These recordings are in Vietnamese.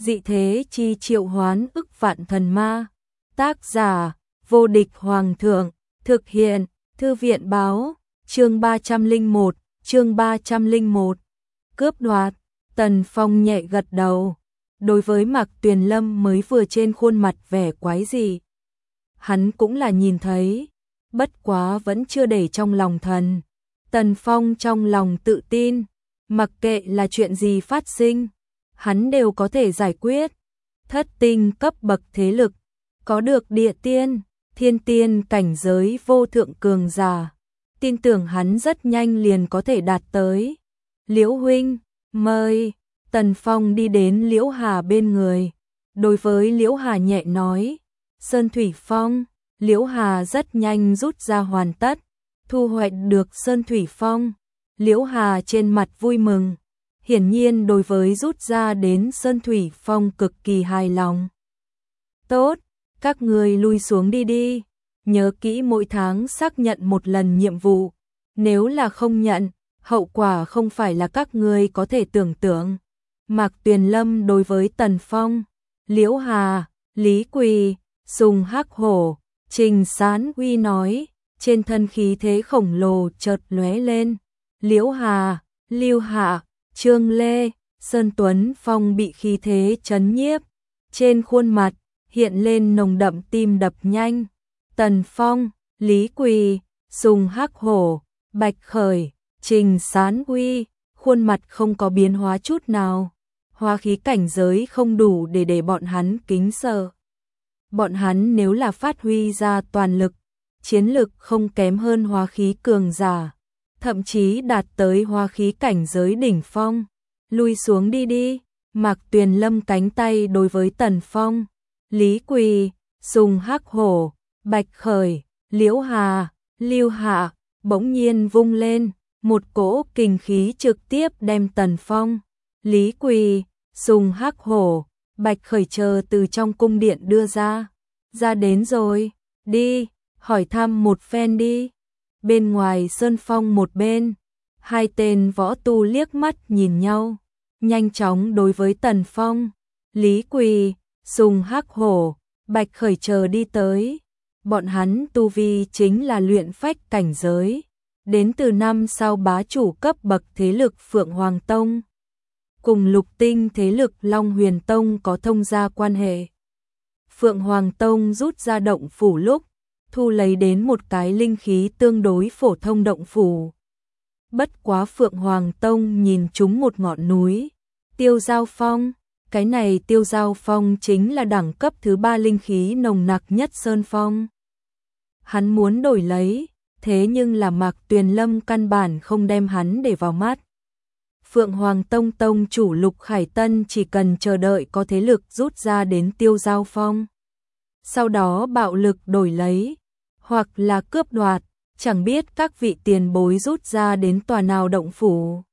dị thế chi triệu hoán ức vạn thần ma. Tác giả, vô địch hoàng thượng, thực hiện, thư viện báo, chương 301, chương 301. Cướp đoạt, Tần Phong nhẹ gật đầu. Đối với Mạc Tuyền Lâm mới vừa trên khuôn mặt vẻ quái dị, hắn cũng là nhìn thấy, bất quá vẫn chưa để trong lòng thần. Tần Phong trong lòng tự tin, mặc kệ là chuyện gì phát sinh, hắn đều có thể giải quyết. Thất tinh cấp bậc thế lực, có được địa tiên, thiên tiên cảnh giới vô thượng cường giả, tin tưởng hắn rất nhanh liền có thể đạt tới. Liễu huynh, mời. Tần Phong đi đến Liễu Hà bên người, đối với Liễu Hà nhẹ nói, Sơn Thủy Phong. Liễu Hà rất nhanh rút ra hoàn tất, thu hoạch được Sơn Thủy Phong. Liễu Hà trên mặt vui mừng, hiển nhiên đối với rút ra đến Sơn Thủy Phong cực kỳ hài lòng. Tốt, các người lui xuống đi, nhớ kỹ mỗi tháng xác nhận một lần nhiệm vụ, nếu là không nhận, hậu quả không phải là các người có thể tưởng tượng. Mạc Tuyền Lâm đối với Tần Phong, Liễu Hà, Lý Quỳ, Sùng Hắc Hổ, Trình Sán Uy nói, trên thân khí thế khổng lồ chợt lóe lên. Liễu Hà, Lưu Hạ, Trương Lê, Sơn Tuấn Phong bị khí thế chấn nhiếp, trên khuôn mặt hiện lên nồng đậm tim đập nhanh. Tần Phong, Lý Quỳ, Sùng Hắc Hổ, Bạch Khởi, Trình Sán Uy, khuôn mặt không có biến hóa chút nào. Hóa khí cảnh giới không đủ để bọn hắn kính sợ. Bọn hắn nếu là phát huy ra toàn lực, chiến lực không kém hơn hóa khí cường giả, thậm chí đạt tới hóa khí cảnh giới đỉnh phong. Lui xuống đi. Mạc Tuyền Lâm cánh tay đối với Tần Phong, Lý Quỳ, Sùng Hắc Hổ, Bạch Khởi, Liễu Hà, Lưu Hạ bỗng nhiên vung lên, một cỗ kình khí trực tiếp đem Tần Phong, Lý Quỳ, Sùng Hắc Hổ, Bạch Khởi chờ từ trong cung điện đưa ra. Ra đến rồi, đi, hỏi thăm một phen đi. Bên ngoài sơn phong một bên, hai tên võ tu liếc mắt nhìn nhau, nhanh chóng đối với Tần Phong, Lý Quỳ, Sùng Hắc Hổ, Bạch Khởi chờ đi tới. Bọn hắn tu vi chính là luyện phách cảnh giới, đến từ năm sau bá chủ cấp bậc thế lực Phượng Hoàng Tông, cùng lục tinh thế lực Long Huyền Tông có thông gia quan hệ. Phượng Hoàng Tông rút ra động phủ lúc, thu lấy đến một cái linh khí tương đối phổ thông động phủ. Bất quá Phượng Hoàng Tông nhìn chúng một ngọn núi, Tiêu Giao Phong. Cái này Tiêu Giao Phong chính là đẳng cấp thứ 3 linh khí nồng nặc nhất Sơn Phong. Hắn muốn đổi lấy, thế nhưng là Mạc Tuyền Lâm căn bản không đem hắn để vào mắt. Phượng Hoàng Tông tông chủ Lục Khải Tân chỉ cần chờ đợi có thế lực rút ra đến Tiêu Giao Phong, sau đó bạo lực đổi lấy, hoặc là cướp đoạt, chẳng biết các vị tiền bối rút ra đến tòa nào động phủ.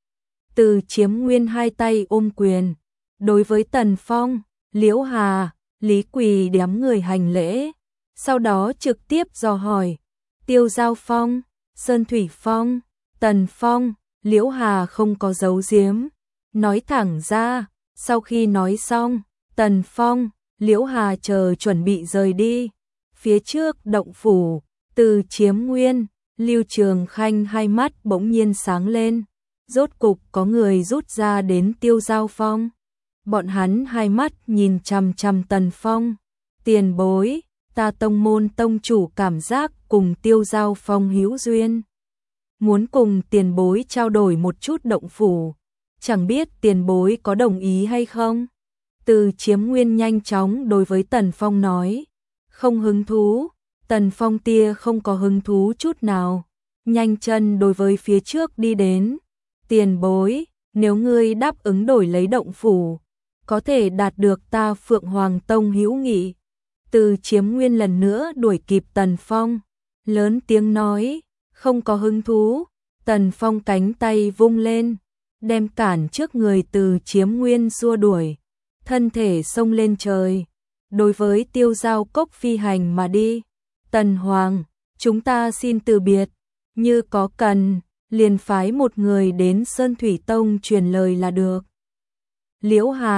Từ Chiếm Nguyên hai tay ôm quyền, đối với Tần Phong, Liễu Hà, Lý Quỳ đám người hành lễ, sau đó trực tiếp dò hỏi, Tiêu Giao Phong, Sơn Thủy Phong. Tần Phong, Liễu Hà không có giấu giếm, nói thẳng ra. Sau khi nói xong, Tần Phong, Liễu Hà chờ chuẩn bị rời đi. Phía trước động phủ, Từ Chiếm Nguyên, Lưu Trường Khanh hai mắt bỗng nhiên sáng lên, rốt cục có người rút ra đến Tiêu Giao Phong. Bọn hắn hai mắt nhìn chằm chằm Tần Phong, tiền bối, ta tông môn tông chủ cảm giác cùng Tiêu Giao Phong hữu duyên, muốn cùng tiền bối trao đổi một chút động phủ, chẳng biết tiền bối có đồng ý hay không. Từ Chiếm Nguyên nhanh chóng đối với Tần Phong nói, không hứng thú. Tần Phong tia không có hứng thú chút nào, nhanh chân đối với phía trước đi đến. Tiền bối, nếu ngươi đáp ứng đổi lấy động phủ, có thể đạt được ta Phượng Hoàng Tông hữu nghị. Từ Chiếm Nguyên lần nữa đuổi kịp Tần Phong, lớn tiếng nói, không có hứng thú. Tần Phong cánh tay vung lên, đem cản trước người Từ Chiếm Nguyên xua đuổi, thân thể xông lên trời, đối với Tiêu Giao Cốc phi hành mà đi. Tần Hoàng, chúng ta xin từ biệt, như có cần, liền phái một người đến Sơn Thủy Tông truyền lời là được. Liễu Hà,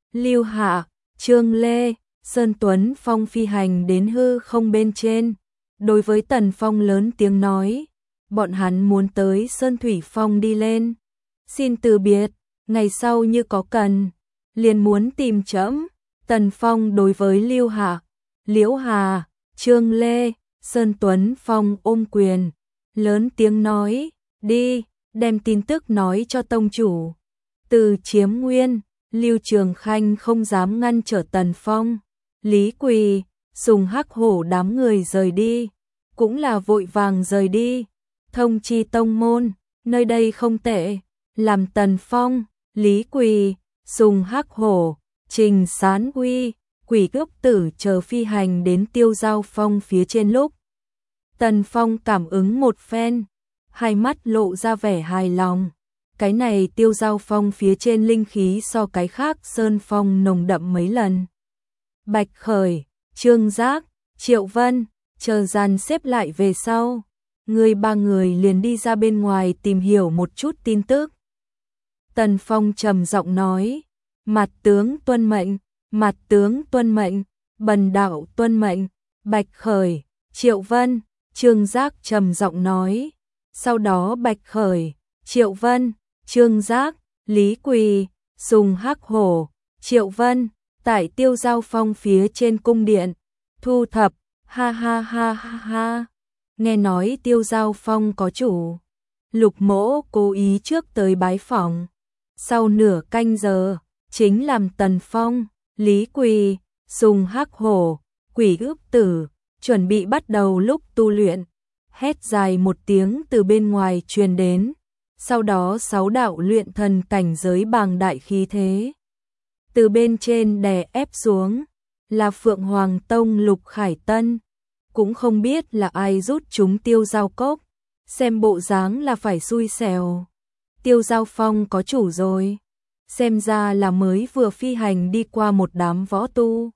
Lưu Hạ, Trương Lê, Sơn Tuấn Phong phi hành đến hư không bên trên. Đối với Tần Phong lớn tiếng nói, bọn hắn muốn tới Sơn Thủy Phong đi lên. Xin từ biệt, ngày sau như có cần, liền muốn tìm trẫm. Tần Phong đối với Lưu Hạ, Liễu Hà, Trương Lê, Sơn Tuấn Phong ôm quyền, lớn tiếng nói, đi, đem tin tức nói cho tông chủ. Từ Chiếm Nguyên, Lưu Trường Khanh không dám ngăn trở Tần Phong, Lý Quỳ, Sùng Hắc Hổ đám người rời đi, cũng là vội vàng rời đi. Thông chi tông môn, nơi đây không tệ, làm Tần Phong, Lý Quỳ, Sùng Hắc Hổ, Trình Sán Uy, Quỷ Cướp Tử chờ phi hành đến Tiêu Giao Phong phía trên lúc. Tần Phong cảm ứng một phen, hai mắt lộ ra vẻ hài lòng. Cái này Tiêu Giao Phong phía trên linh khí so cái khác Sơn Phong nồng đậm mấy lần. Bạch Khởi, Trương Giác, Triệu Vân, chờ dàn xếp lại về sau. Người ba người liền đi ra bên ngoài tìm hiểu một chút tin tức. Tần Phong trầm giọng nói, mặt tướng tuân mệnh, mặt tướng tuân mệnh, bần đạo tuân mệnh. Bạch Khởi, Triệu Vân, Trương Giác trầm giọng nói. Sau đó Bạch Khởi, Triệu Vân, Trương Giác, Lý Quỳ, Sùng Hắc Hổ, Triệu Vân, tại Tiêu Giao Phong phía trên cung điện, thu thập, ha ha ha ha ha. Nghe nói Tiêu Giao Phong có chủ, Lục Mỗ cố ý trước tới bái phỏng. Sau nửa canh giờ, chính làm Tần Phong, Lý Quỳ, Sùng Hắc Hổ, Quỷ Cướp Tử, chuẩn bị bắt đầu lúc tu luyện. Hét dài một tiếng từ bên ngoài truyền đến, sau đó 6 đạo luyện thần cảnh giới bàng đại khí thế. Từ bên trên đè ép xuống, là Phượng Hoàng Tông Lục Khải Tân. Cũng không biết là ai rút chúng Tiêu Giao Cốc, xem bộ dáng là phải xui xẻo. Tiêu Giao Phong có chủ rồi, xem ra là mới vừa phi hành đi qua một đám võ tu.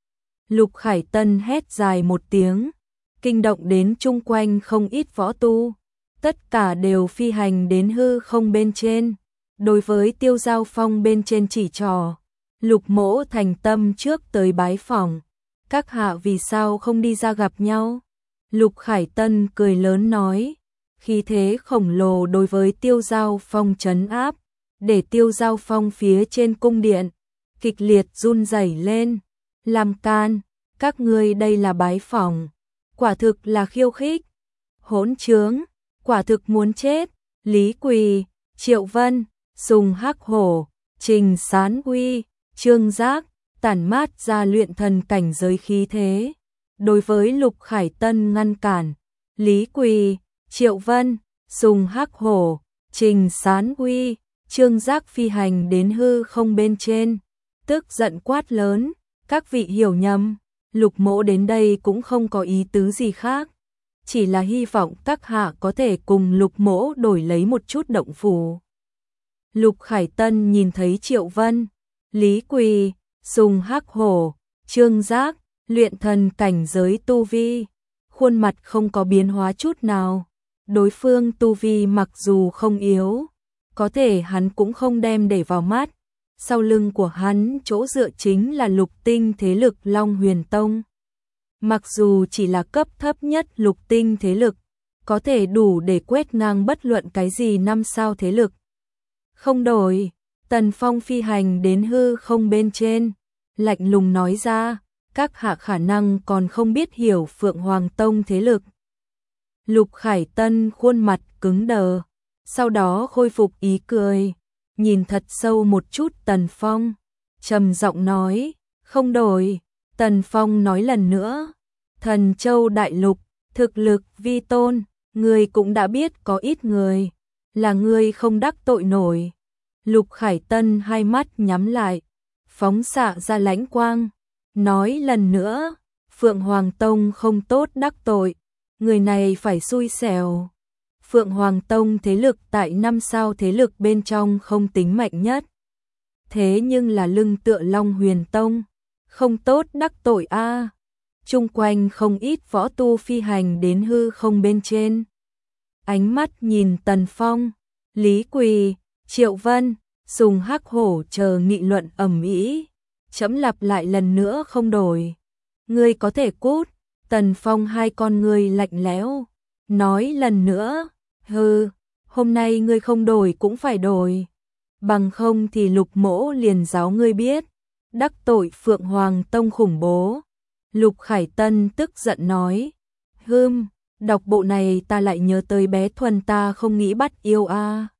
Lục Khải Tân hét dài một tiếng, kinh động đến chung quanh không ít võ tu, tất cả đều phi hành đến hư không bên trên. Đối với Tiêu Giao Phong bên trên chỉ trò, Lục Mỗ thành tâm trước tới bái phỏng, các hạ vì sao không đi ra gặp nhau? Lục Khải Tân cười lớn nói, khí thế khổng lồ đối với Tiêu Giao Phong trấn áp, để Tiêu Giao Phong phía trên cung điện kịch liệt run rẩy lên. Làm can, các ngươi đây là bái phỏng, quả thực là khiêu khích, hỗn trướng, quả thực muốn chết. Lý Quỳ, Triệu Vân, Sùng Hắc Hổ, Trình Sán Uy, Trương Giác tản mát ra luyện thần cảnh giới khí thế. Đối với Lục Khải Tân ngăn cản, Lý Quỳ, Triệu Vân, Sùng Hắc Hổ, Trình Sán Uy, Trương Giác phi hành đến hư không bên trên, tức giận quát lớn, các vị hiểu nhầm, Lục Mỗ đến đây cũng không có ý tứ gì khác, chỉ là hy vọng các hạ có thể cùng Lục Mỗ đổi lấy một chút động phủ. Lục Khải Tân nhìn thấy Triệu Vân, Lý Quỳ, Sùng Hắc Hổ, Trương Giác, luyện thần cảnh giới tu vi, khuôn mặt không có biến hóa chút nào. Đối phương tu vi mặc dù không yếu, có thể hắn cũng không đem để vào mắt. Sau lưng của hắn chỗ dựa chính là lục tinh thế lực Long Huyền Tông. Mặc dù chỉ là cấp thấp nhất lục tinh thế lực, có thể đủ để quét ngang bất luận cái gì 5 sao thế lực. Không đổi, Tần Phong phi hành đến hư không bên trên, lạnh lùng nói ra, các hạ khả năng còn không biết hiểu Phượng Hoàng Tông thế lực. Lục Khải Tân khuôn mặt cứng đờ, sau đó khôi phục ý cười, nhìn thật sâu một chút Tần Phong, trầm giọng nói, không đổi. Tần Phong nói lần nữa, Thần Châu Đại Lục, thực lực vi tôn, người cũng đã biết có ít người, là người không đắc tội nổi. Lục Khải Tân hai mắt nhắm lại, phóng xạ ra lãnh quang, nói lần nữa, Phượng Hoàng Tông không tốt đắc tội, người này phải xui xẻo. Phượng Hoàng Tông thế lực tại 5 sao thế lực bên trong không tính mạnh nhất, thế nhưng là lưng tựa Long Huyền Tông, không tốt đắc tội a. Chung quanh không ít võ tu phi hành đến hư không bên trên. Ánh mắt nhìn Tần Phong, Lý Quỳ, Triệu Vân, Sùng Hắc Hổ chờ nghị luận ầm ĩ. Trẫm lặp lại lần nữa không đổi. Ngươi có thể cút. Tần Phong hai con ngươi lạnh lẽo, nói lần nữa, hừ, hôm nay ngươi không đổi cũng phải đổi. Bằng không thì Lục Mỗ liền giáo ngươi biết, đắc tội Phượng Hoàng Tông khủng bố. Lục Khải Tân tức giận nói, đọc bộ này ta lại nhớ tới bé Thuần ta không nghĩ bắt yêu a.